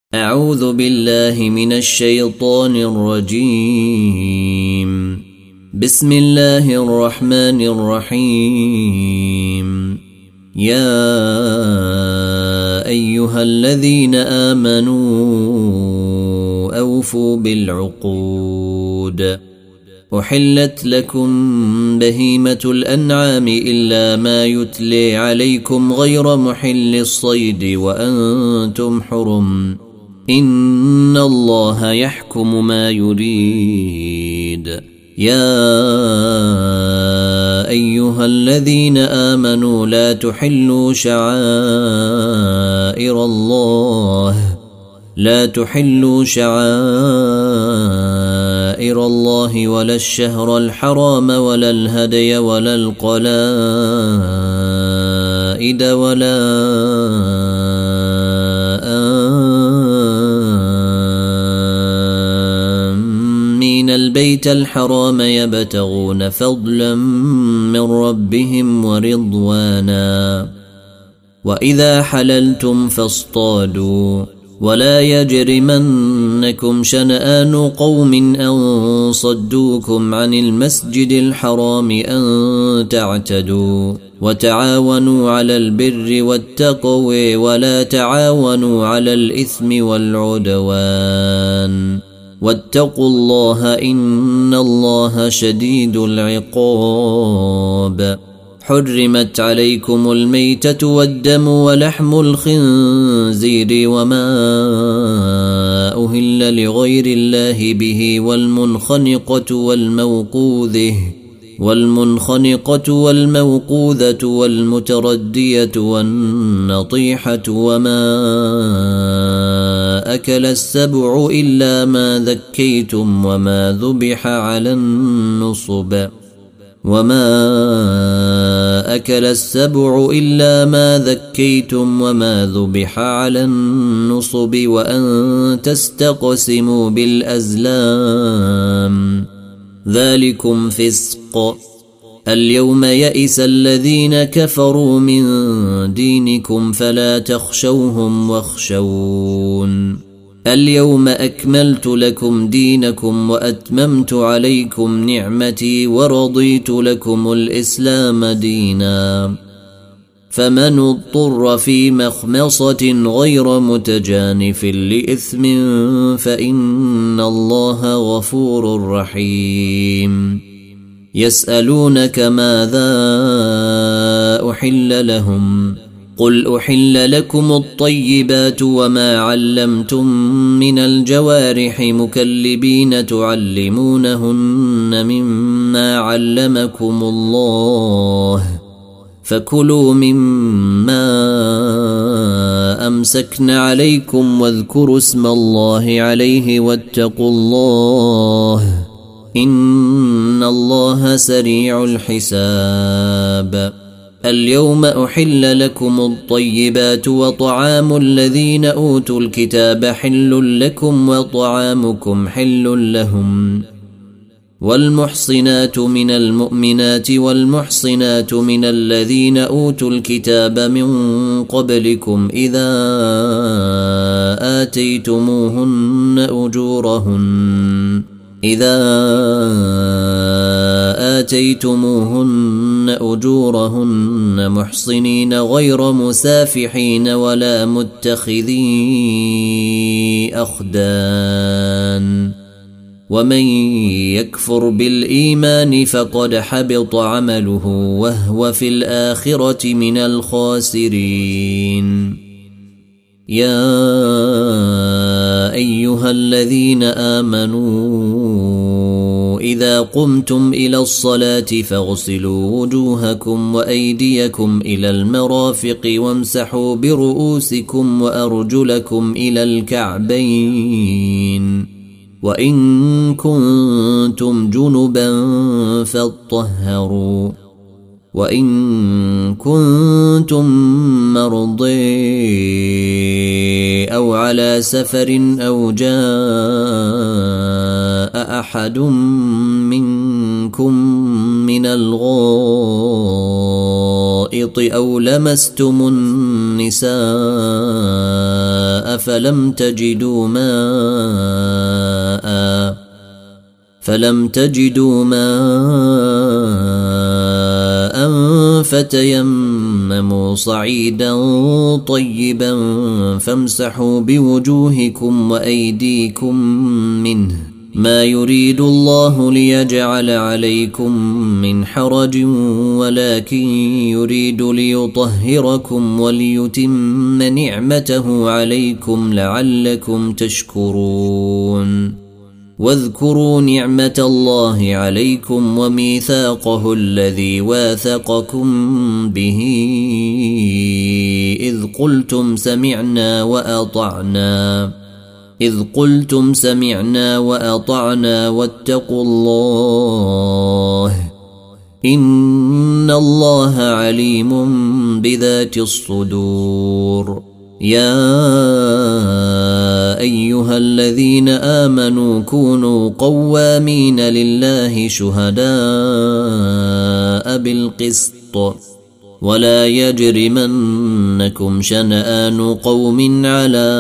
أعوذ بالله من الشيطان الرجيم. بسم الله الرحمن الرحيم. يا أيها الذين آمنوا أوفوا بالعقود. أحلت لكم بهيمة الأنعام إلا ما يتلي عليكم غير محل الصيد وأنتم حرم. إن الله يحكم ما يريد. يا أيها الذين آمنوا لا تحلوا شعائر الله ولا الشهر الحرام ولا الهدي ولا القلائد ولا آمين البيت الحرام يبتغون فضلا من ربهم ورضوانا. وإذا حللتم فاصطادوا ولا يجرمنكم شنآن قوم أن صدوكم عن المسجد الحرام أن تعتدوا. وتعاونوا على البر والتقوى ولا تعاونوا على الإثم والعدوان. واتقوا الله إن الله شديد العقاب. حرمت عليكم الميتة والدم ولحم الخنزير وما أهل لغير الله به والمنخنقة والموقوذة والمتردية والنطيحة وما أكل السبع إلا ما ذكيتم وما ذبح على النصب وأن تستقسموا بالأزلام ذلكم فسق. اليوم يئس الذين كفروا من دينكم فلا تخشوهم واخشون. اليوم أكملت لكم دينكم وأتممت عليكم نعمتي ورضيت لكم الإسلام دينا. فمن اضطر في مخمصة غير متجانف لإثم فإن الله غفور رحيم. يسألونك ماذا أحل لهم قل أحل لكم الطيبات وما علمتم من الجوارح مكلبين تعلمونهن مما علمكم الله فكلوا مما أمسكن عليكم واذكروا اسم الله عليه واتقوا الله إن الله سريع الحساب. اليوم أحل لكم الطيبات وطعام الذين أوتوا الكتاب حل لكم وطعامكم حل لهم. والمحصنات من المؤمنات والمحصنات من الذين أوتوا الكتاب من قبلكم إذا آتيتموهن أجورهن محصنين غير مسافحين ولا متخذي أخدان. ومن يكفر بالإيمان فقد حبط عمله وهو في الآخرة من الخاسرين. يا أيها الذين آمنوا إذا قمتم إلى الصلاة فاغسلوا وجوهكم وأيديكم إلى المرافق وامسحوا برؤوسكم وأرجلكم إلى الكعبين. وإن كنتم جنبا فاطهروا. وإن كنتم مرضى أو على سفر أو جاء أحد منكم من الغائط الغائط أو لمستم النساء فلم تجدوا ماء فتيمموا صعيدا طيبا فامسحوا بوجوهكم وأيديكم منه ما يريد الله ليجعل عليكم من حرج ولكن يريد ليطهركم وليتم نعمته عليكم لعلكم تشكرون واذكروا نعمة الله عليكم وميثاقه الذي واثقكم به إذ قلتم سمعنا وأطعنا واتقوا الله إن الله عليم بذات الصدور يا أيها الذين آمنوا كونوا قوامين لله شهداء بالقسط ولا يجرمنكم شنآن قوم على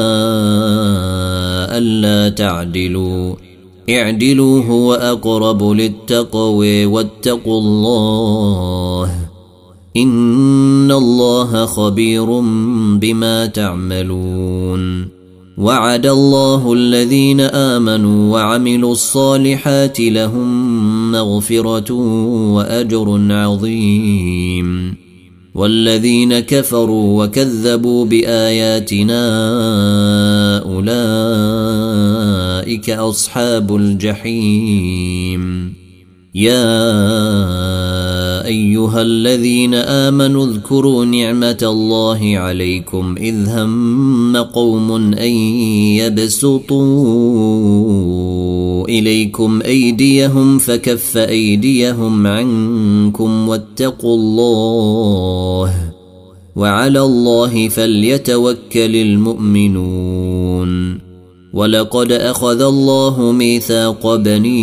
ألا تعدلوا اعدلوا هو أقرب للتقوى واتقوا الله إن الله خبير بما تعملون وعد الله الذين آمنوا وعملوا الصالحات لهم مغفرة وأجر عظيم والذين كفروا وكذبوا بآياتنا أولئك أصحاب الجحيم يا أيها الذين آمنوا اذكروا نعمة الله عليكم إذ هم قوم أن يبسطوا إليكم أيديهم فكف أيديهم عنكم واتقوا الله وعلى الله فليتوكل المؤمنون ولقد أخذ الله ميثاق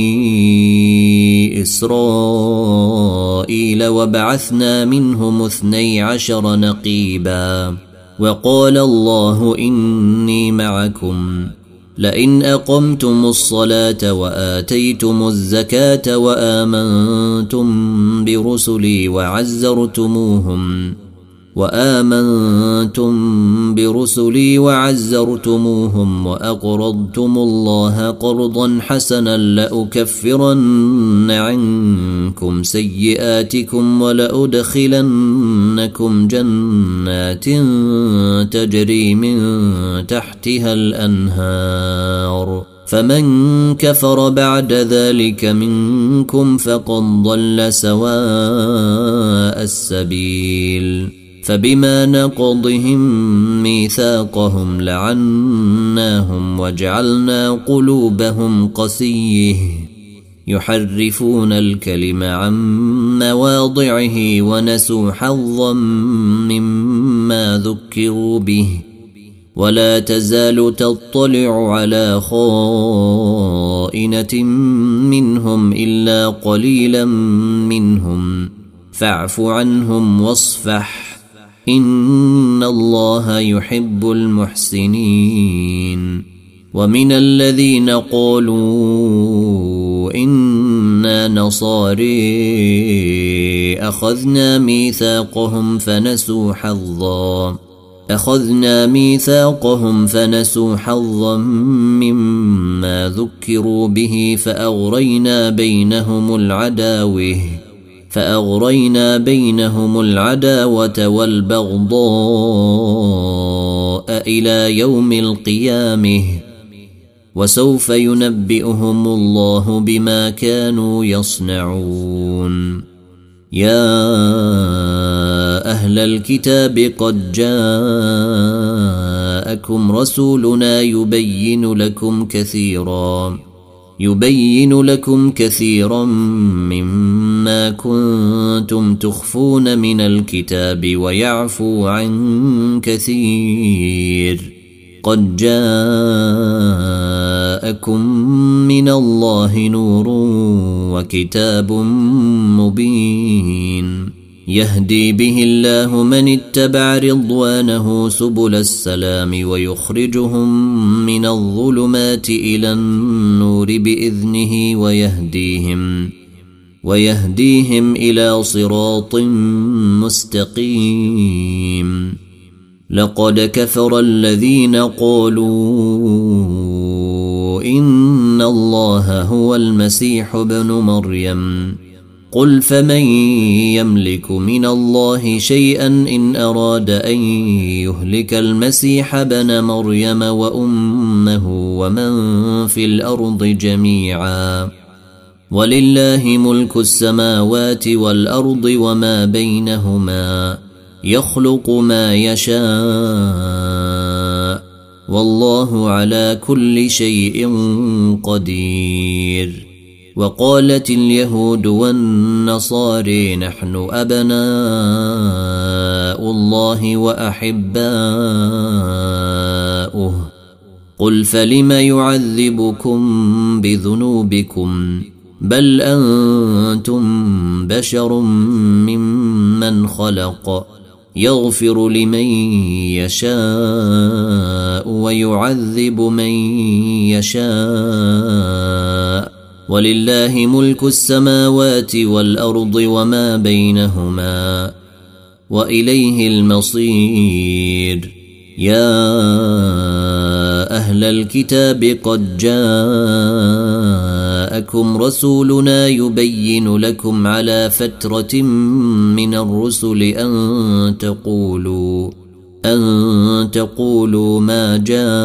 بني إسرائيل وبعثنا منهم 12 نقيبا وقال الله إني معكم لئن أقمتم الصلاة وآتيتم الزكاة وآمنتم برسلي وعزرتموهم وأقرضتم الله قرضا حسنا لأكفرن عنكم سيئاتكم ولأدخلنكم جنات تجري من تحتها الأنهار فمن كفر بعد ذلك منكم فقد ضل سواء السبيل فبما نقضهم ميثاقهم لعناهم وجعلنا قلوبهم قسيه يحرفون الكلم عن مواضعه ونسوا حظا مما ذكروا به ولا تزال تطلع على خائنة منهم إلا قليلا منهم فاعف عنهم واصفح إن الله يحب المحسنين ومن الذين قالوا إنا نصاري أخذنا ميثاقهم فنسوا حظا مما ذكروا به فأغرينا بينهم العداوة والبغضاء إلى يوم القيامة وسوف ينبئهم الله بما كانوا يصنعون يا أهل الكتاب قد جاءكم رسولنا يبين لكم كثيرا مما كنتم تخفون من الكتاب ويعفو عن كثير قد جاءكم من الله نور وكتاب مبين يهدي به الله من اتبع رضوانه سبل السلام ويخرجهم من الظلمات إلى النور بإذنه ويهديهم إلى صراط مستقيم. لقد كفر الذين قالوا إن الله هو المسيح ابن مريم قل فمن يملك من الله شيئا إن أراد أن يهلك المسيح ابن مريم وأمه ومن في الأرض جميعا ولله ملك السماوات والأرض وما بينهما يخلق ما يشاء والله على كل شيء قدير. وقالت اليهود والنصارى نحن أبناء الله وأحباؤه قل فلم يعذبكم بذنوبكم بل أنتم بشر ممن خلق يغفر لمن يشاء ويعذب من يشاء ولله ملك السماوات والأرض وما بينهما وإليه المصير. يا أهل الكتاب قد جاءكم رسولنا يبين لكم على فترة من الرسل أن تقولوا ما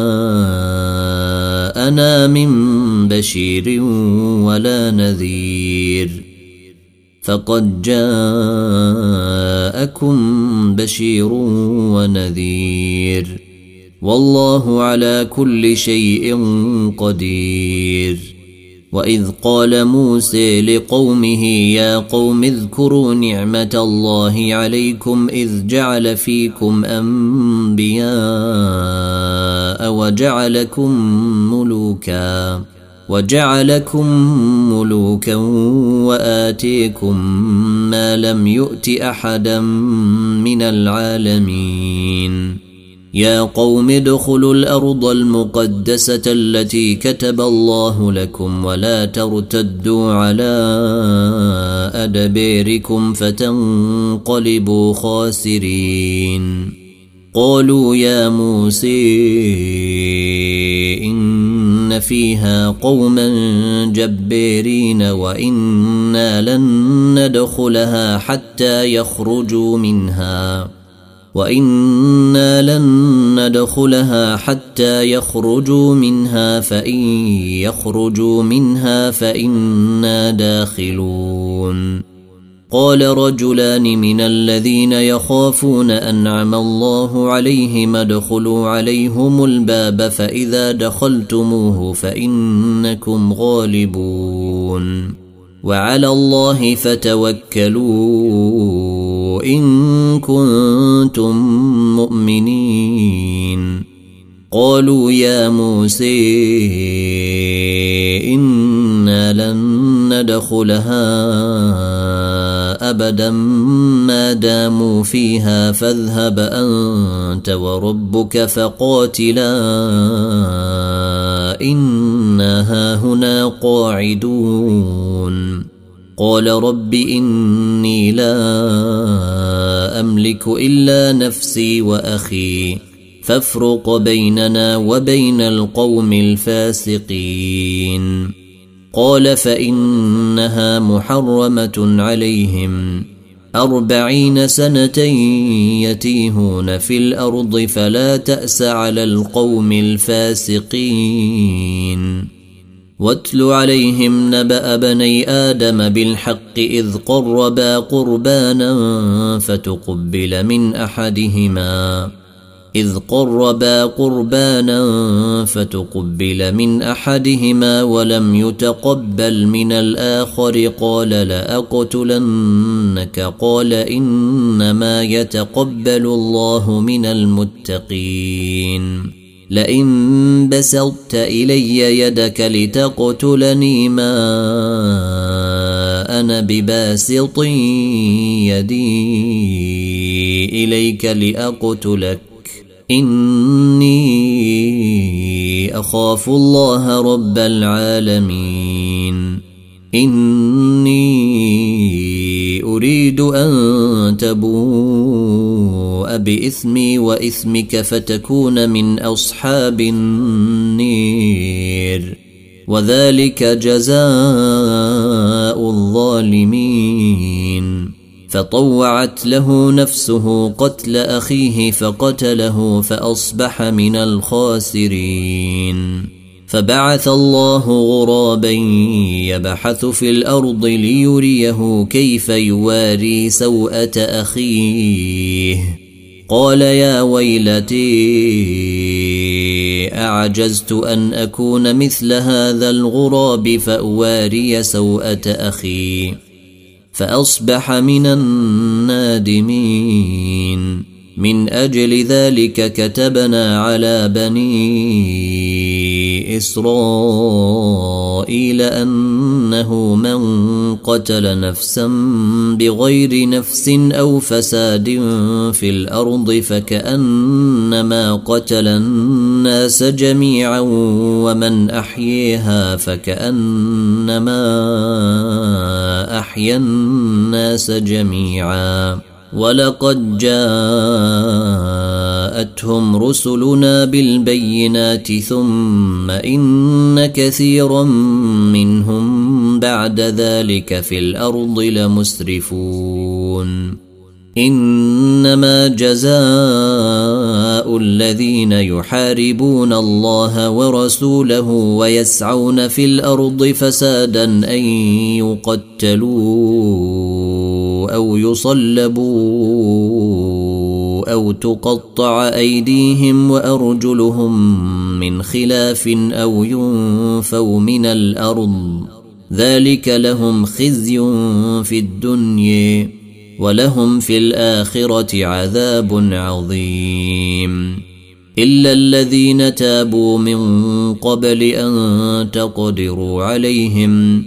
جاءنا من بشير ولا نذير فقد جاءكم بشير ونذير والله على كل شيء قدير. وإذ قال موسى لقومه يا قوم اذكروا نعمة الله عليكم إذ جعل فيكم أنبياء وجعلكم ملوكا وآتيكم ما لم يؤت أحدا من العالمين. يا قوم ادخلوا الأرض المقدسة التي كتب الله لكم ولا ترتدوا على أدباركم فتنقلبوا خاسرين. قالوا يا موسى إن فيها قوما جبارين وإنا لن ندخلها حتى يخرجوا منها فإن يخرجوا منها فإنا داخلون. قال رجلان من الذين يخافون أنعم الله عليهم ادخلوا عليهم الباب فإذا دخلتموه فإنكم غالبون وعلى الله فتوكلوا إن كنتم مؤمنين. قالوا يا موسى إنا لن ندخلها أبدا ما داموا فيها فاذهب أنت وربك فقاتلا إنا هاهنا قاعدون. قال رب إني لا أملك إلا نفسي وأخي فافرق بيننا وبين القوم الفاسقين. قال فإنها محرمة عليهم 40 سنة يتيهون في الأرض فلا تأس على القوم الفاسقين. واتل عليهم نبأ بني آدم بالحق إذ قربا قربانا فتقبل من أحدهما ولم يتقبل من الآخر قال لأقتلنك قال إنما يتقبل الله من المتقين. لئن بسطت إلي يدك لتقتلني ما أنا بباسط يدي إليك لأقتلك إني أخاف الله رب العالمين إني أريد أن تبوء بإثمي وإثمك فتكون من أصحاب النير وذلك جزاء الظالمين فطوعت له نفسه قتل أخيه فقتله فأصبح من الخاسرين فبعث الله غرابا يبحث في الأرض ليريه كيف يواري سوءة أخيه قال يا ويلتي أعجزت أن أكون مثل هذا الغراب فأواري سوءة أخي فأصبح من النادمين من أجل ذلك كتبنا على بني إسرائيل أنه من قتل نفسا بغير نفس أو فساد في الأرض فكأنما قتل الناس جميعا ومن أحييها فكأنما أحيا الناس جميعا ولقد جاءتهم رسلنا بالبينات ثم إن كثيرا منهم بعد ذلك في الأرض لمسرفون إنما جزاء الذين يحاربون الله ورسوله ويسعون في الأرض فسادا أن يقتلوا أو يصلبوا أو تقطع أيديهم وأرجلهم من خلاف أو ينفوا من الأرض ذلك لهم خزي في الدنيا ولهم في الآخرة عذاب عظيم إلا الذين تابوا من قبل أن تقدروا عليهم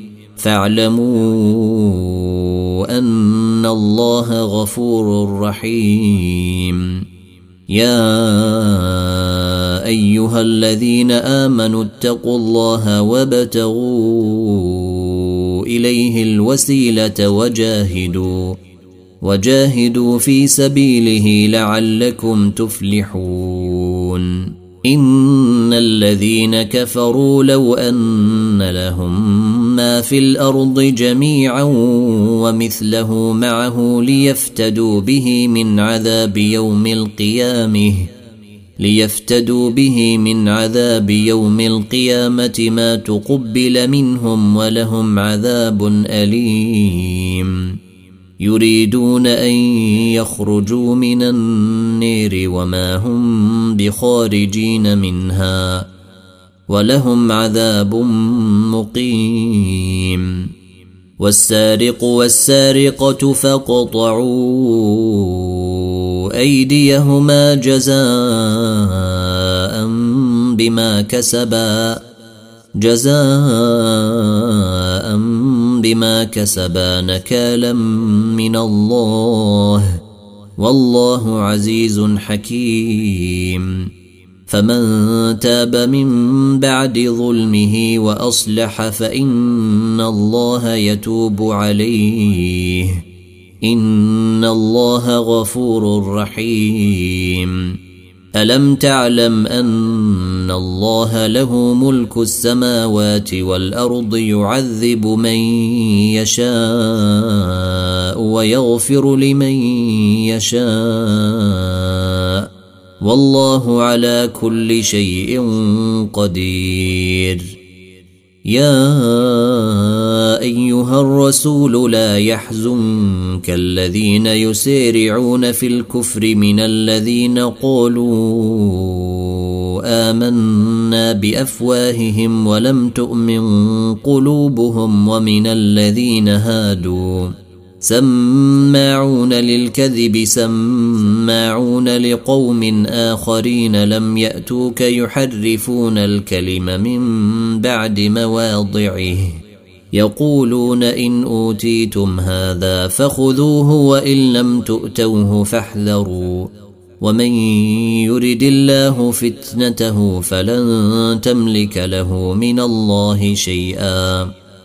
فاعلموا أن الله غفور رحيم يا أيها الذين آمنوا اتقوا الله وابتغوا إليه الوسيلة وجاهدوا في سبيله لعلكم تفلحون إن الذين كفروا لو أن لهم ما في الأرض جميعا ومثله معه ليفتدوا به من عذاب يوم القيامة ما تقبل منهم ولهم عذاب أليم يريدون أن يخرجوا من النير وما هم بخارجين منها ولهم عذاب مقيم والسارق والسارقة فاقطعوا أيديهما جزاء بما كسبا نكالا من الله والله عزيز حكيم فمن تاب من بعد ظلمه وأصلح فإن الله يتوب عليه إن الله غفور رحيم ألم تعلم أن الله له ملك السماوات والأرض يعذب من يشاء ويغفر لمن يشاء والله على كل شيء قدير يا أيها الرسول لا يحزنك الذين يسارعون في الكفر من الذين قالوا آمنا بأفواههم ولم تؤمن قلوبهم ومن الذين هادوا سماعون للكذب سماعون لقوم آخرين لم يأتوك يحرفون الكلم من بعد مواضعه يقولون إن أوتيتم هذا فخذوه وإن لم تؤتوه فاحذروا ومن يرد الله فتنته فلن تملك له من الله شيئا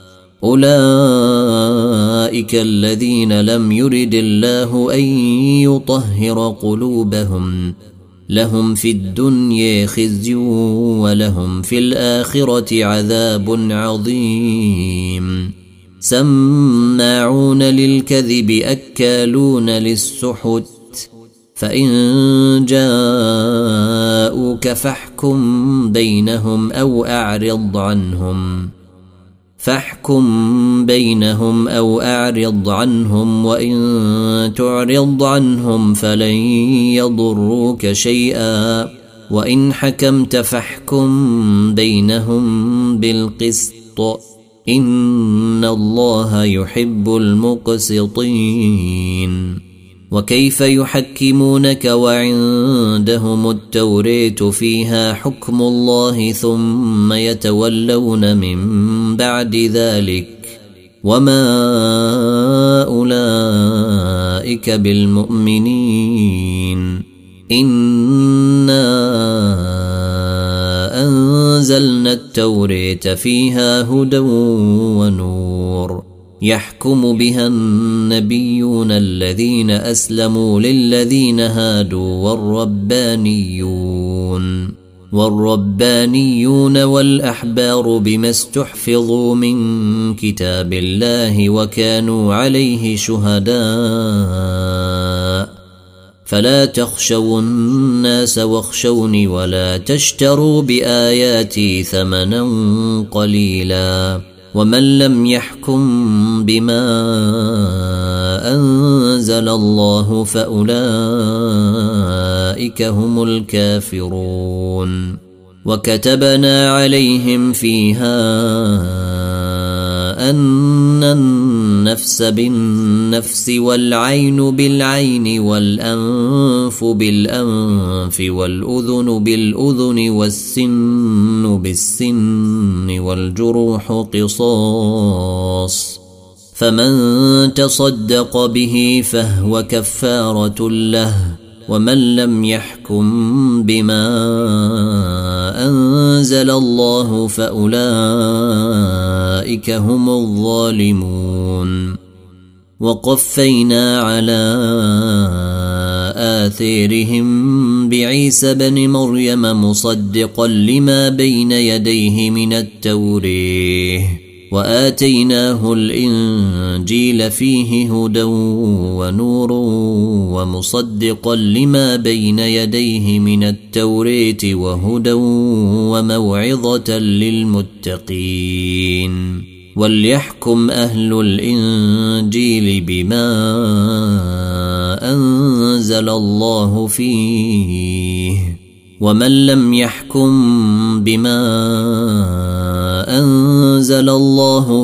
أولئك الذين لم يرد الله أن يطهر قلوبهم لهم في الدنيا خزي ولهم في الآخرة عذاب عظيم سماعون للكذب أكالون للسحت فإن جاءوك فاحكم بينهم أو أعرض عنهم وإن تعرض عنهم فلن يضروك شيئا وإن حكمت فاحكم بينهم بالقسط إن الله يحب المقسطين وكيف يحكمونك وعندهم التوراة فيها حكم الله ثم يتولون من بعد ذلك وما أولئك بالمؤمنين إنا أنزلنا التوراة فيها هدى ونور يحكم بها النبيون الذين أسلموا للذين هادوا والربانيون والأحبار بما استحفظوا من كتاب الله وكانوا عليه شهداء فلا تخشوا الناس واخشوني ولا تشتروا بآياتي ثمنا قليلا ومن لم يحكم بما أنزل الله فأولئك هم الكافرون وكتبنا عليهم فيها أن النفس بالنفس والعين بالعين والأنف بالأنف والأذن بالأذن والسن بالسن والجروح قصاص فمن تصدق به فهو كفارة له ومن لم يحكم بما أنزل الله فأولئك هم الظالمون وقفينا على آثارهم بعيسى بن مريم مصدقا لما بين يديه من التوراة وآتيناه الإنجيل فيه هدى ونور ومصدقا لما بين يديه من التوراة وهدى وموعظة للمتقين وليحكم أهل الإنجيل بما أنزل الله فيه ومن لم يحكم بما أنزل الله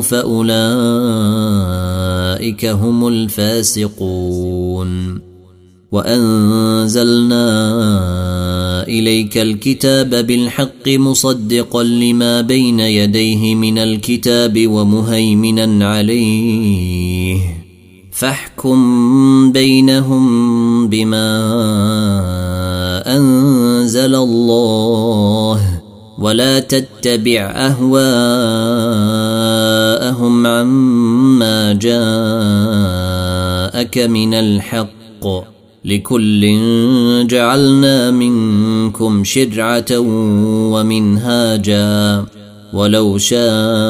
فأولئك هم الفاسقون وأنزلنا إليك الكتاب بالحق مصدقا لما بين يديه من الكتاب ومهيمنا عليه فاحكم بينهم بما أنزل الله ولا تتبع أهواءهم عما جاءك من الحق لكل جعلنا منكم شرعة ومنهاجا ولو شاء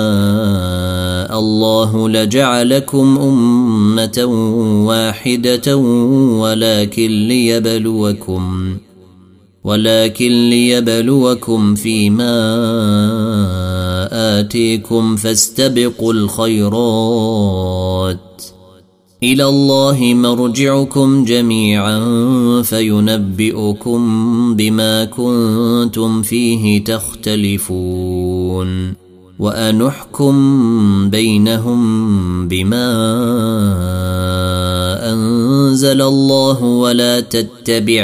الله لجعلكم أمة واحدة ولكن ليبلوكم فيما آتيكم فاستبقوا الخيرات إلى الله مرجعكم جميعا فينبئكم بما كنتم فيه تختلفون وأن احكم بينهم بما أنزل الله ولا تتبع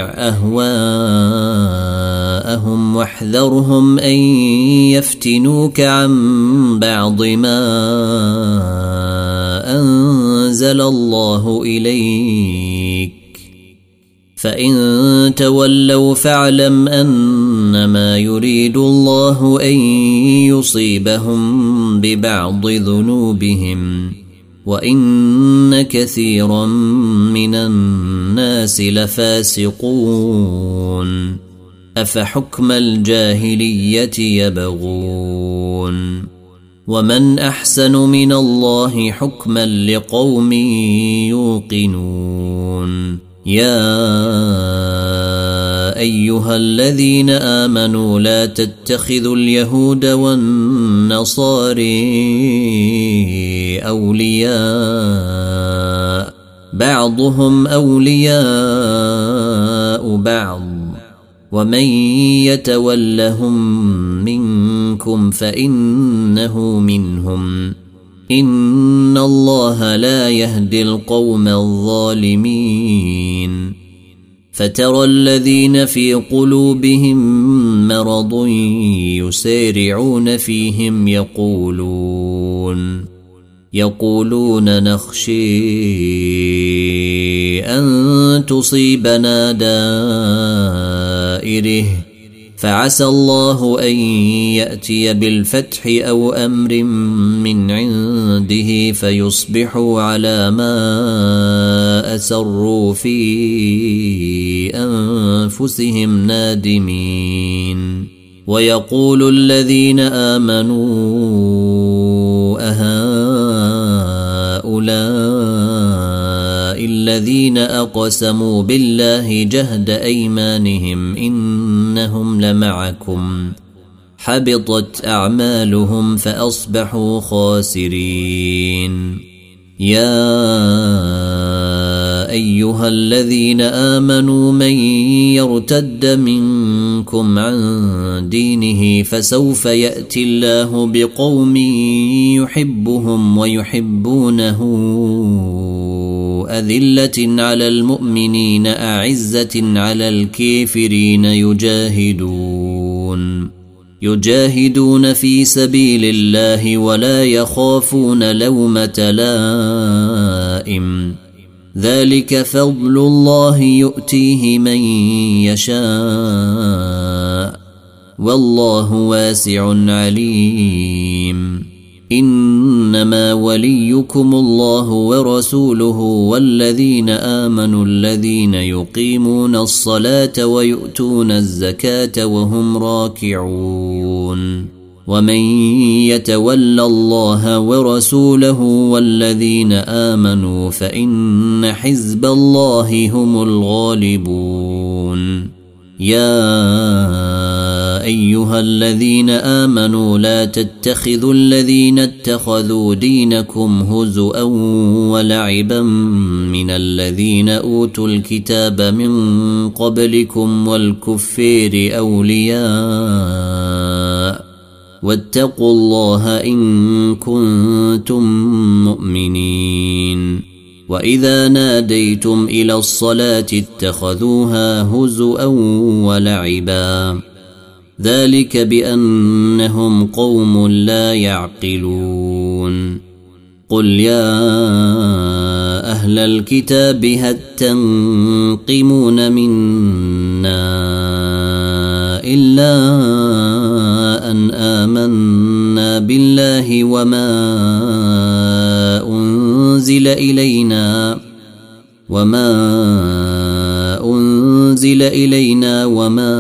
أهواءهم واحذرهم أن يفتنوك عن بعض ما أنزل الله إليك فإن تولوا فاعلم أنما يريد الله أن يصيبهم ببعض ذنوبهم وإن كثيرا من الناس لفاسقون أفحكم الجاهلية يبغون ومن أحسن من الله حكما لقوم يوقنون يا أيها الذين آمنوا لا تتخذوا اليهود والنصاري أولياء بعضهم أولياء بعض ومن يتولهم منكم فإنه منهم إن الله لا يهدي القوم الظالمين فترى الذين في قلوبهم مرض يسارعون فيهم يقولون نخشي أن تصيبنا دائرة فعسى الله أن يأتي بالفتح أو أمر من عنده فيصبحوا على ما أسروا في أنفسهم نادمين ويقول الذين آمنوا أهؤلاء الذين أقسموا بالله جهد أيمانهم إنهم لمعكم حبطت أعمالهم فأصبحوا خاسرين يا أيها الذين آمنوا من يرتد منكم عن دينه فسوف يأتي الله بقوم يحبهم ويحبونه أذلة على المؤمنين أعزة على الكافرين يجاهدون في سبيل الله ولا يخافون لومة لائم ذلك فضل الله يؤتيه من يشاء والله واسع عليم إنما وليكم الله ورسوله والذين آمنوا الذين يقيمون الصلاة ويؤتون الزكاة وهم راكعون ومن يتول الله ورسوله والذين آمنوا فإن حزب الله هم الغالبون يا أيها الذين آمنوا لا تتخذوا الذين اتخذوا دينكم هزؤا ولعبا من الذين أوتوا الكتاب من قبلكم والكفار أولياء واتقوا الله إن كنتم مؤمنين وإذا ناديتم إلى الصلاة اتخذوها هزؤا ولعبا ذلك بأنهم قوم لا يعقلون قل يا أهل الكتاب هل تنقمون منا إلا أن آمنا بالله وما أنزل إلينا وما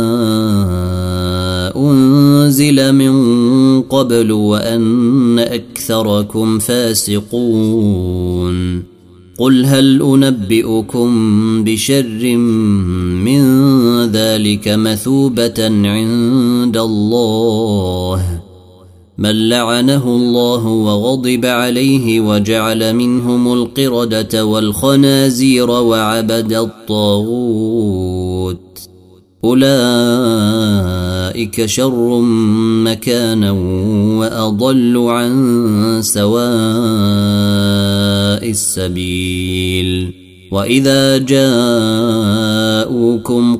أنزل من قبل وأن أكثركم فاسقون قل هل أنبئكم بشر من ذلك مثوبة عند الله من لعنه الله وغضب عليه وجعل منهم القردة والخنازير وعبد الطاغوت أولئك شر مكانا وأضل عن سواء السبيل وإذا جاءوكم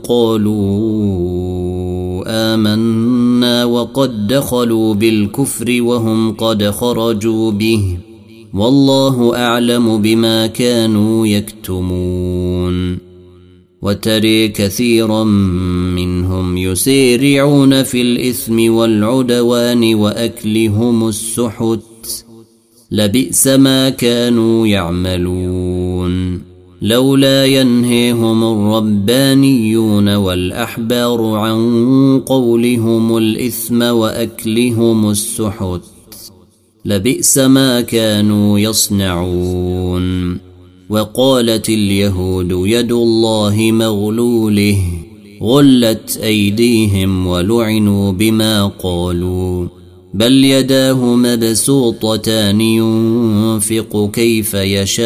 قالوا آمنا وقد دخلوا بالكفر وهم قد خرجوا به والله أعلم بما كانوا يكتمون وترى كثيرا منهم يسارعون في الإثم والعدوان وأكلهم السحت لبئس ما كانوا يعملون لولا ينهيهم الربانيون والأحبار عن قولهم الإثم وأكلهم السحت لبئس ما كانوا يصنعون وقالت اليهود يد الله مغلوله غلت أيديهم ولعنوا بما قالوا بل يداه مبسوطتان ينفق كيف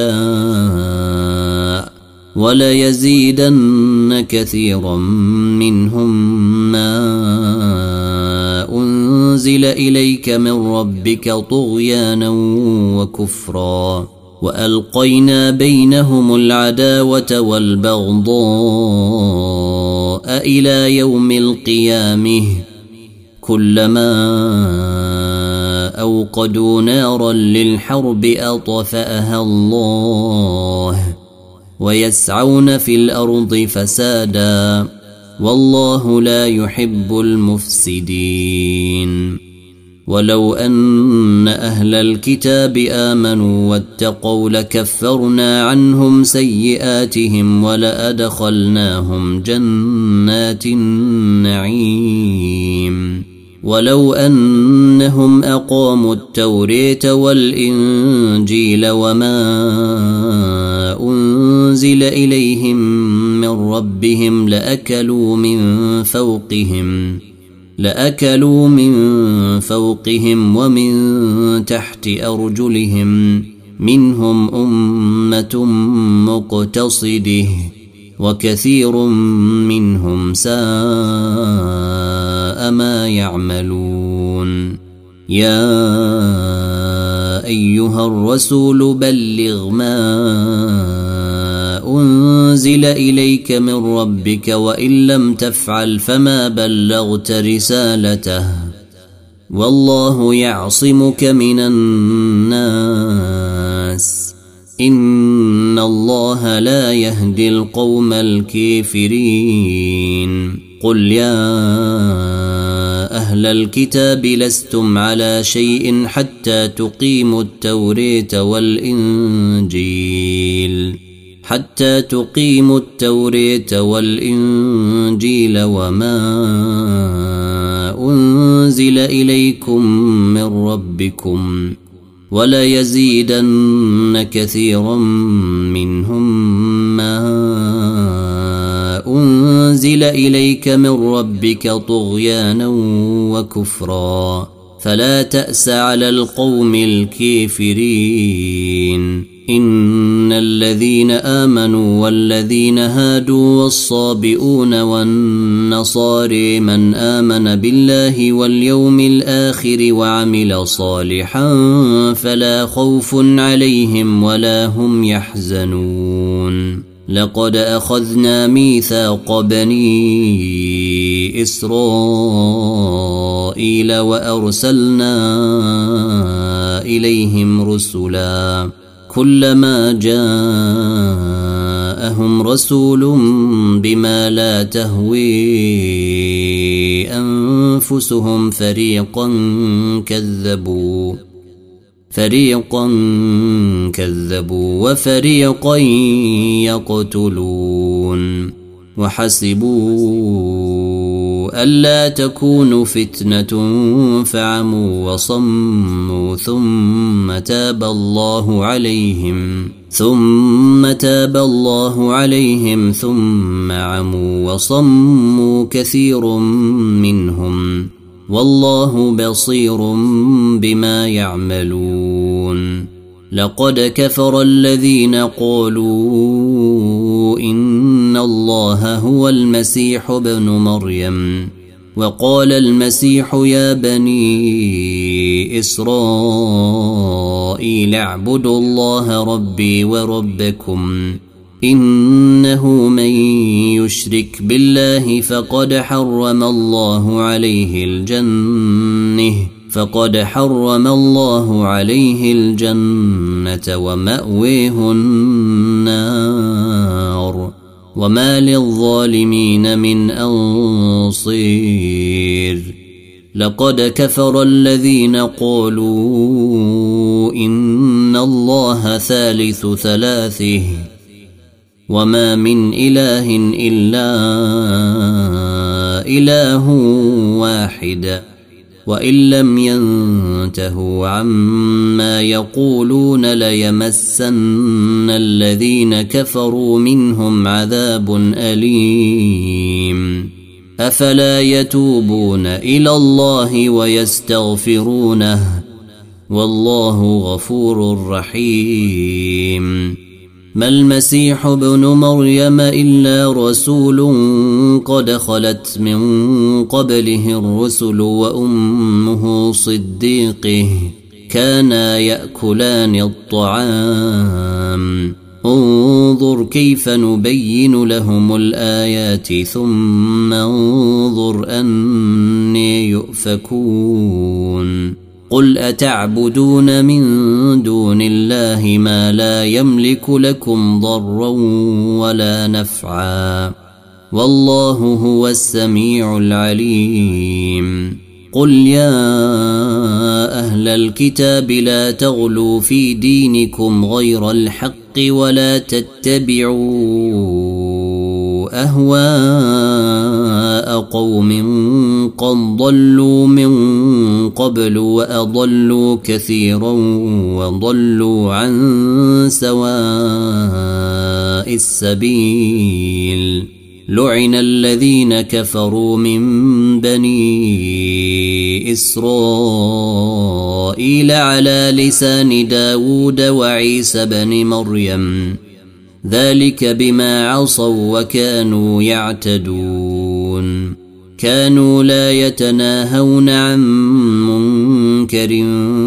يشاء وليزيدن كثيرا منهم ما أنزل إليك من ربك طغيانا وكفرا وألقينا بينهم العداوة والبغضاء إلى يوم القيامة كلما أوقدوا نارا للحرب أطفأها الله ويسعون في الأرض فسادا والله لا يحب المفسدين ولو أن أهل الكتاب آمنوا واتقوا لكفرنا عنهم سيئاتهم ولأدخلناهم جنات النعيم ولو أنهم أقاموا التوراة والإنجيل وما أنزل إليهم من ربهم لأكلوا من فوقهم ومن تحت أرجلهم منهم أمة مقتصده وكثير منهم ساء ما يعملون يا أيها الرسول بلغ ما أنزل إليك من ربك وإن لم تفعل فما بلغت رسالته والله يعصمك من الناس إن الله لا يهدي القوم الكافرين قل يا أهل الكتاب لستم على شيء حتى تقيموا التوراة والإنجيل وما أنزل إليكم من ربكم وليزيدن كثيرا منهم ما أنزل إليك من ربك طغيانا وكفرا فلا تأس على القوم الكافرين إن الذين آمنوا والذين هادوا والصابئون والنصارى من آمن بالله واليوم الآخر وعمل صالحا فلا خوف عليهم ولا هم يحزنون لقد أخذنا ميثاق بني إسرائيل وأرسلنا إليهم رسلا كلما جاءهم رسول بما لا تهوي أنفسهم فريقا كذبوا وفريقا يقتلون وحسبوا ألا تكون فتنة فعموا وصموا ثم تاب الله عليهم ثم عموا وصموا كثير منهم والله بصير بما يعملون لقد كفر الذين قالوا إن الله هو المسيح ابن مريم وقال المسيح يا بني إسرائيل اعبدوا الله ربي وربكم إنه من يشرك بالله فقد حرم الله عليه الجنة ومأويه النار وما للظالمين من أنصير لقد كفر الذين قالوا إن الله ثالث ثلاثه وما من إله إلا إله واحد وإن لم ينتهوا عما يقولون ليمسن الذين كفروا منهم عذاب أليم أفلا يتوبون إلى الله ويستغفرونه والله غفور رحيم ما المسيح ابن مريم إلا رسول قد خلت من قبله الرسل وأمه صديقه كانا يأكلان الطعام انظر كيف نبين لهم الآيات ثم انظر أني يؤفكون قل أتعبدون من دون الله ما لا يملك لكم ضرا ولا نفعا والله هو السميع العليم قل يا أهل الكتاب لا تغلوا في دينكم غير الحق ولا تتبعوا أهواء قوم قد ضلوا من قبل وأضلوا كثيرا وضلوا عن سواء السبيل لعن الذين كفروا من بني إسرائيل على لسان داود وعيسى بن مريم ذلك بما عصوا وكانوا يعتدون كانوا لا يتناهون عن منكر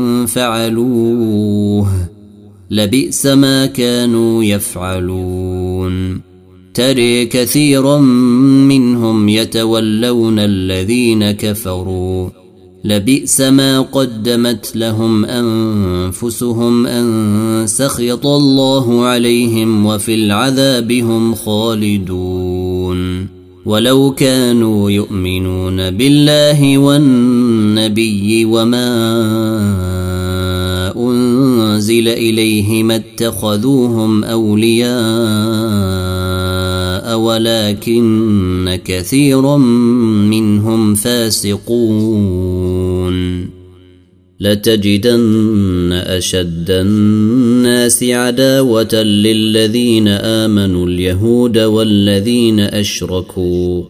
فعلوه لبئس ما كانوا يفعلون ترى كثيرا منهم يتولون الذين كفروا لبئس ما قدمت لهم أنفسهم أن سخط الله عليهم وفي العذاب هم خالدون ولو كانوا يؤمنون بالله والنبي وما أنزل إليه ما اتخذوهم أولياء ولكن كثيرا منهم فاسقون لتجدن أشد الناس عداوة للذين آمنوا اليهود والذين أشركوا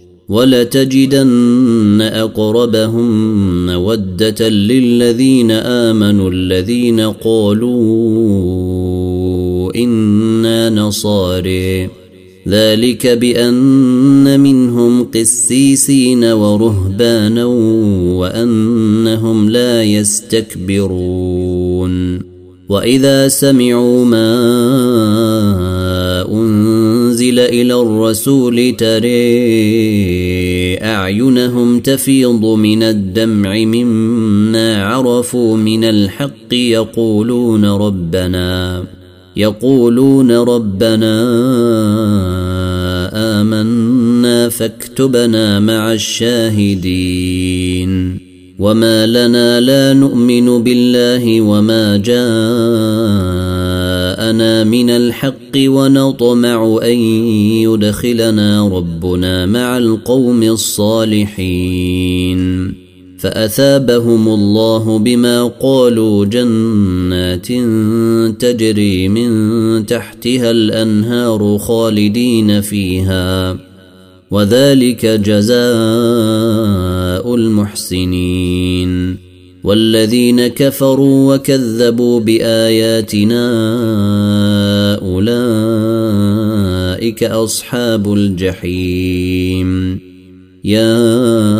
ولتجدن أقربهم مودة للذين آمنوا الذين قالوا إنا نصارى ذلك بأن منهم قسيسين ورهبانا وأنهم لا يستكبرون وإذا سمعوا ما أنزل إلى الرسول ترى أعينهم تفيض من الدمع مما عرفوا من الحق يقولون ربنا آمنا فاكتبنا مع الشاهدين وما لنا لا نؤمن بالله وما جاءنا من الحق ونطمع أن يدخلنا ربنا مع القوم الصالحين فأثابهم الله بما قالوا جنات تجري من تحتها الأنهار خالدين فيها وذلك جزاء المحسنين والذين كفروا وكذبوا بآياتنا أولئك أصحاب الجحيم. يا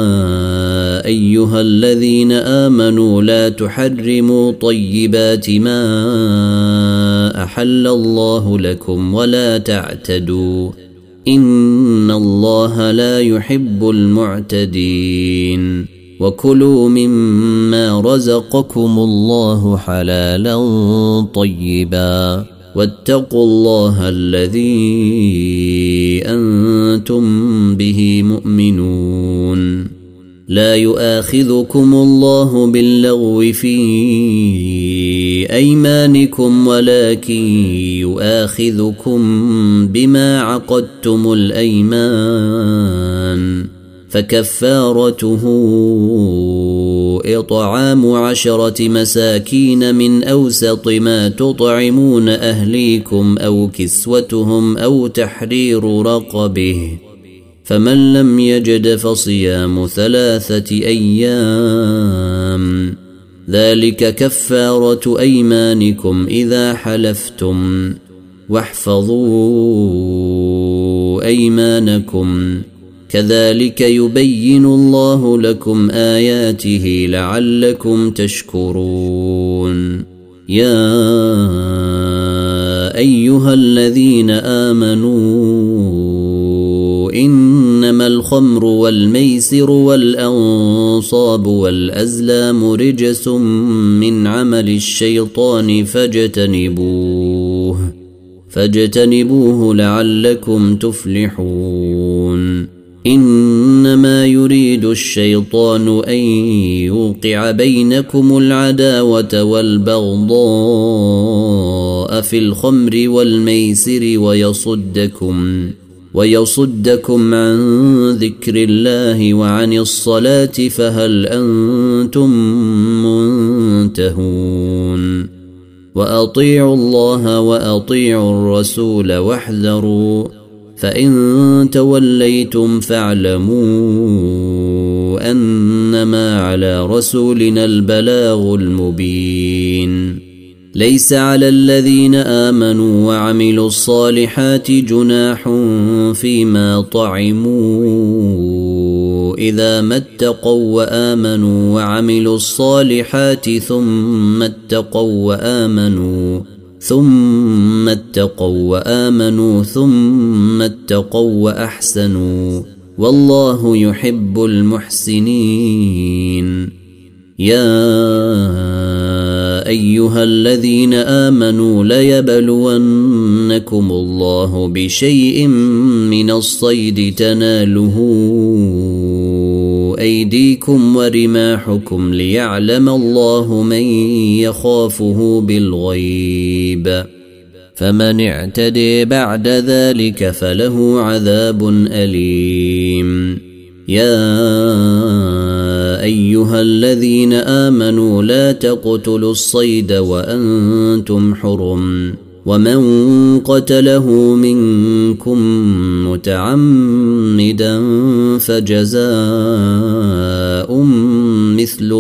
أيها الذين آمنوا لا تحرموا طيبات ما أحل الله لكم ولا تعتدوا إن الله لا يحب المعتدين. وكلوا مما رزقكم الله حلالا طيبا واتقوا الله الذي أنتم به مؤمنون. لا يؤاخذكم الله باللغو في أيمانكم ولكن يؤاخذكم بما عقدتم الأيمان فكفارته إطعام 10 مساكين من أوسط ما تطعمون أهليكم أو كسوتهم أو تحرير رقبه فمن لم يجد فصيام 3 أيام ذلك كفارة أيمانكم إذا حلفتم واحفظوا أيمانكم كذلك يبين الله لكم آياته لعلكم تشكرون. يا أيها الذين آمنوا إنما الخمر والميسر والأنصاب والأزلام رجس من عمل الشيطان فاجتنبوه لعلكم تفلحون. إنما يريد الشيطان أن يوقع بينكم العداوة والبغضاء في الخمر والميسر ويصدكم عن ذكر الله وعن الصلاة فهل أنتم منتهون. وأطيعوا الله وأطيعوا الرسول واحذروا فإن توليتم فاعلموا أنما على رسولنا البلاغ المبين. ليس على الذين آمنوا وعملوا الصالحات جناح فيما طعموا إذا ما اتقوا وآمنوا وعملوا الصالحات ثم اتقوا وآمنوا ثم اتقوا وأحسنوا والله يحب المحسنين. يا أيها الذين آمنوا ليبلونكم الله بشيء من الصيد تناله أيديكم ورماحكم ليعلم الله من يخافه بالغيب فمن اعتدي بعد ذلك فله عذاب أليم. يا أيها الذين آمنوا لا تقتلوا الصيد وأنتم حرم ومن قتله منكم متعمدا فجزاء مثل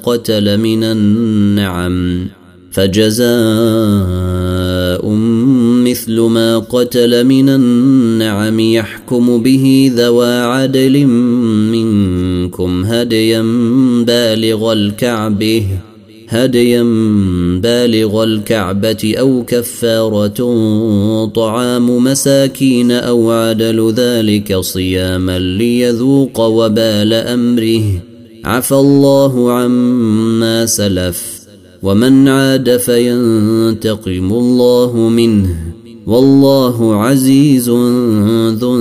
ما قتل من النعم يحكم به ذوى عدل منكم هديا بالغ الكعبة أو كفارة طعام مساكين أو عدل ذلك صياما ليذوق وبال أمره عفى الله عما سلف ومن عاد فينتقم الله منه والله عزيز ذو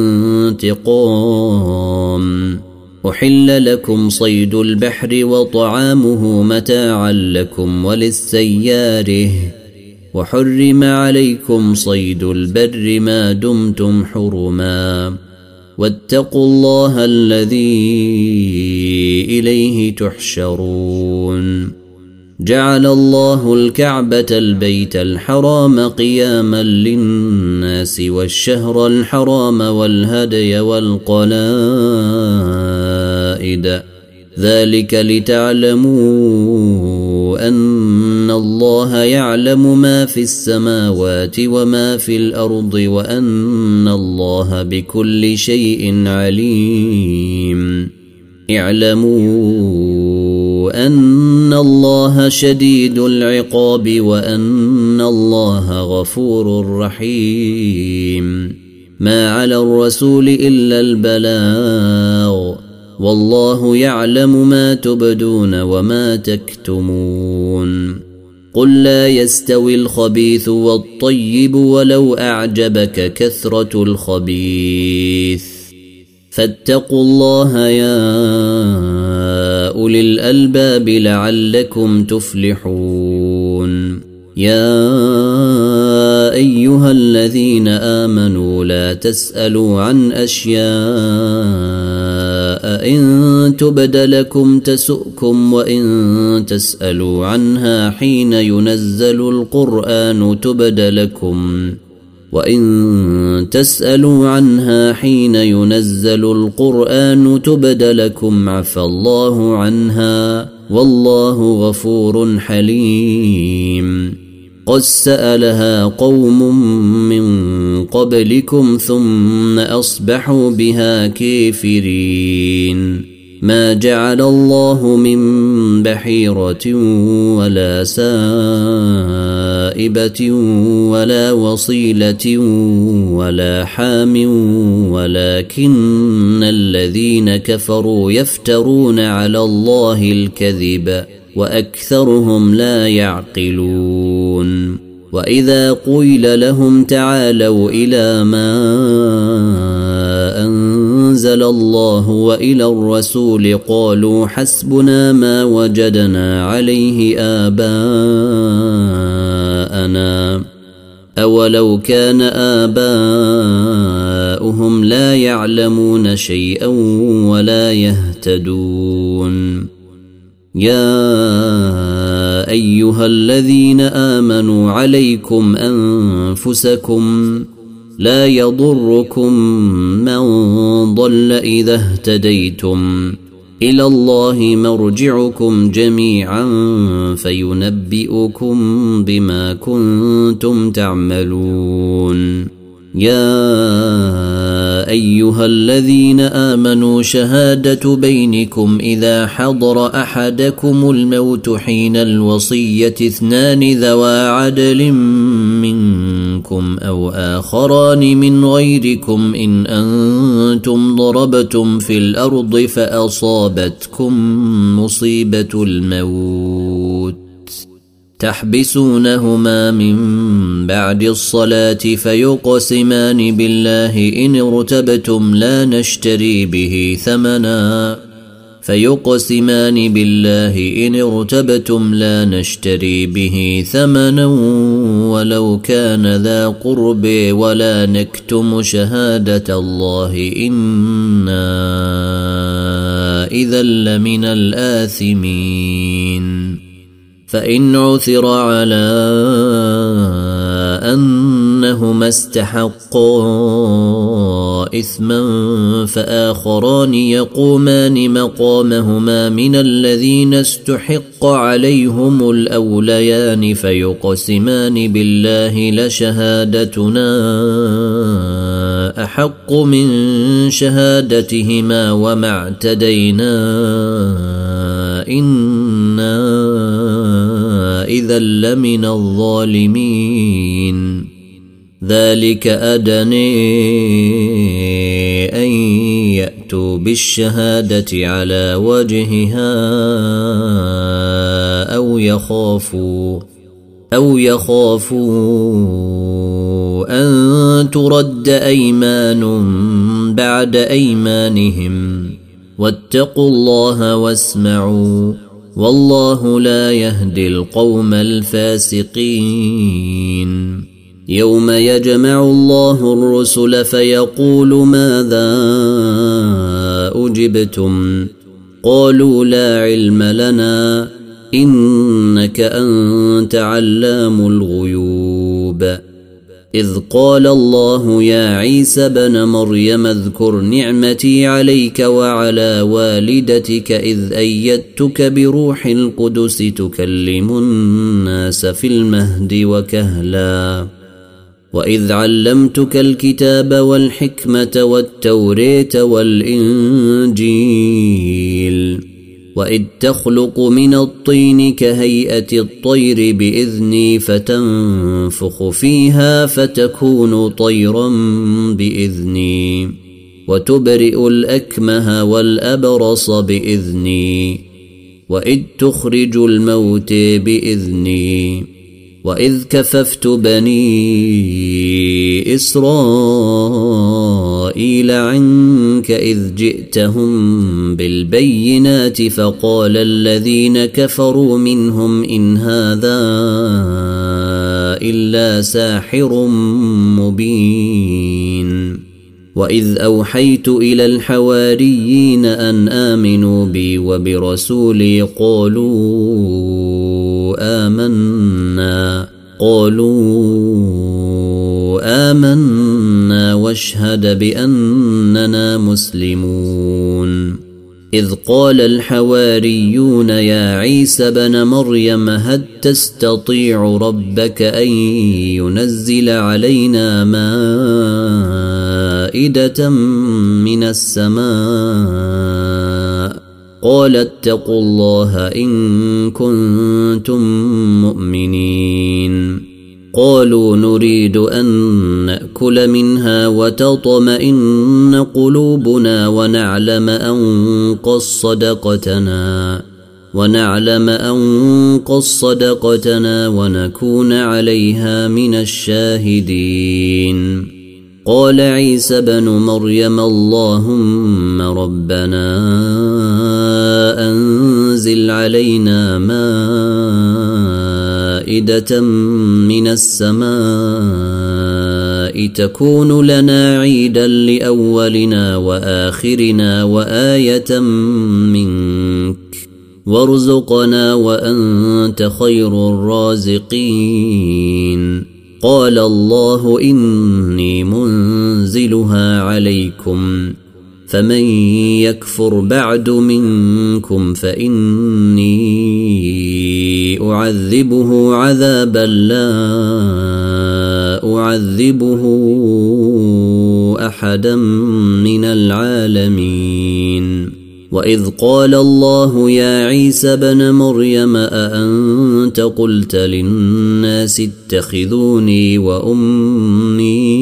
انتقام. أحل لكم صيد البحر وطعامه متاعا لكم وللسياره وحرم عليكم صيد البر ما دمتم حرما واتقوا الله الذي إليه تحشرون. جعل الله الكعبة البيت الحرام قياما للناس والشهر الحرام والهدي والقلائد ذلك لتعلموا أن الله يعلم ما في السماوات وما في الأرض وأن الله بكل شيء عليم. اعلموا أن الله شديد العقاب وأن الله غفور رحيم. ما على الرسول إلا البلاغ والله يعلم ما تبدون وما تكتمون. قل لا يستوي الخبيث والطيب ولو أعجبك كثرة الخبيث فاتقوا الله يا أولي الألباب لعلكم تفلحون. يا أيها الذين آمنوا لا تسألوا عن أشياء إن تبد لكم تسؤكم وإن تسألوا عنها حين ينزل القرآن تبد لكم وإن تسألوا عنها حين ينزل القرآن تبد لكم عفى الله عنها والله غفور حليم. قد سألها قوم من قبلكم ثم أصبحوا بها كافرين. ما جعل الله من بحيرة ولا سائبة ولا وصيلة ولا حام ولكن الذين كفروا يفترون على الله الكذب وأكثرهم لا يعقلون. وإذا قيل لهم تعالوا إلى ما أنزل الله وإلى الرسول قالوا حسبنا ما وجدنا عليه آباءنا أولو كان آباؤهم لا يعلمون شيئا ولا يهتدون. يا أيها الذين آمنوا عليكم أنفسكم لا يضركم من ضل إذا اهتديتم إلى الله مرجعكم جميعا فينبئكم بما كنتم تعملون. يا أيها الذين آمنوا شهادة بينكم إذا حضر أحدكم الموت حين الوصية 2 ذوى عدل منكم أو آخران من غيركم إن أنتم ضربتم في الأرض فأصابتكم مصيبة الموت تحبسونهما من بعد الصلاة فيقسمان بالله إن ارتبتم لا نشتري به ثمنا ولو كان ذا قرب ولا نكتم شهادة الله إنا إذا لمن الآثمين. فإن عثر على أنهما استحقا إثما فآخران يقومان مقامهما من الذين استحق عليهم الأوليان فيقسمان بالله لشهادتنا أحق من شهادتهما وما اعتدينا إنا إذا لمن الظالمين. ذلك أدنى أن يأتوا بالشهادة على وجهها أو يخافوا أن ترد أيمان بعد أيمانهم واتقوا الله واسمعوا والله لا يهدي القوم الفاسقين. يوم يجمع الله الرسل فيقول ماذا أجبتم قالوا لا علم لنا إنك أنت علام الغيوب. إذ قال الله يا عيسى ابن مريم اذكر نعمتي عليك وعلى والدتك إذ أيدتك بروح القدس تكلم الناس في المهد وكهلا وإذ علمتك الكتاب والحكمة والتوريت والإنجيل وإذ تخلق من الطين كهيئة الطير بإذني فتنفخ فيها فتكون طيرا بإذني وتبرئ الأكمه والأبرص بإذني وإذ تخرج الموت بإذني وإذ كففت بني إسرائيل عنك إذ جئتهم بالبينات فقال الذين كفروا منهم إن هذا إلا ساحر مبين وإذ أوحيت إلى الحواريين أن آمنوا بي وبرسولي قالوا آمنا واشهد بأننا مسلمون إذ قال الحواريون يا عيسى بن مريم هل تستطيع ربك أن ينزل علينا مائدة من السماء قال اتقوا الله إن كنتم مؤمنين قالوا نريد أن نأكل منها وتطمئن قلوبنا ونعلم أن قد صدقتنا ونكون عليها من الشاهدين قال عيسى بن مريم اللهم ربنا أنزل علينا مائدة من السماء تكون لنا عيدا لأولنا وآخرنا وآية منك وارزقنا وأنت خير الرازقين قال الله إني منزلها عليكم فمن يكفر بعد منكم فإني أعذبه عذابا لا أعذبه أحدا من العالمين وإذ قال الله يا عيسى بن مريم أأنت قلت للناس اتخذوني وأمي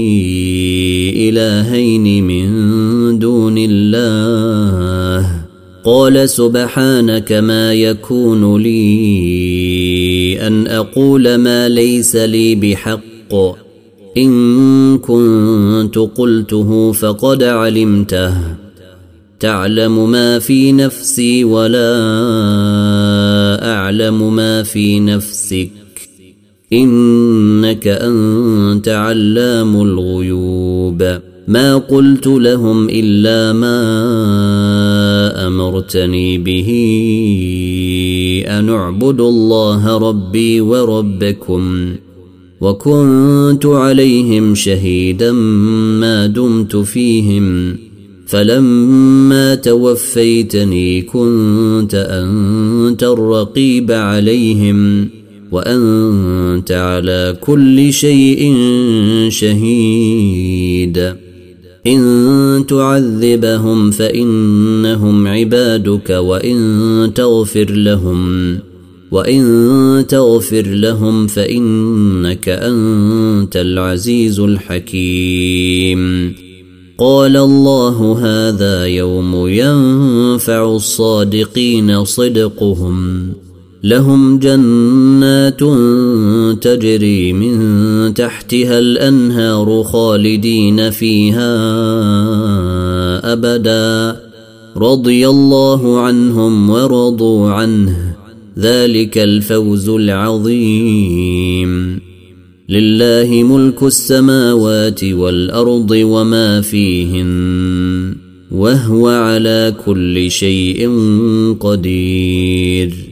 إلهين من دون الله قال سبحانك ما يكون لي أن أقول ما ليس لي بحق إن كنت قلته فقد علمته تعلم ما في نفسي ولا أعلم ما في نفسك إنك أنت علام الغيوب ما قلت لهم إلا ما أمرتني به أن اعبدوا الله ربي وربكم وكنت عليهم شهيدا ما دمت فيهم فلما توفيتني كنت أنت الرقيب عليهم وأنت على كل شيء شهيد إن تعذبهم فإنهم عبادك وإن تغفر لهم فإنك أنت العزيز الحكيم قال الله هذا يوم ينفع الصادقين صدقهم لهم جنات تجري من تحتها الأنهار خالدين فيها أبدا رضي الله عنهم ورضوا عنه ذلك الفوز العظيم لله ملك السماوات والأرض وما فيهن وهو على كل شيء قدير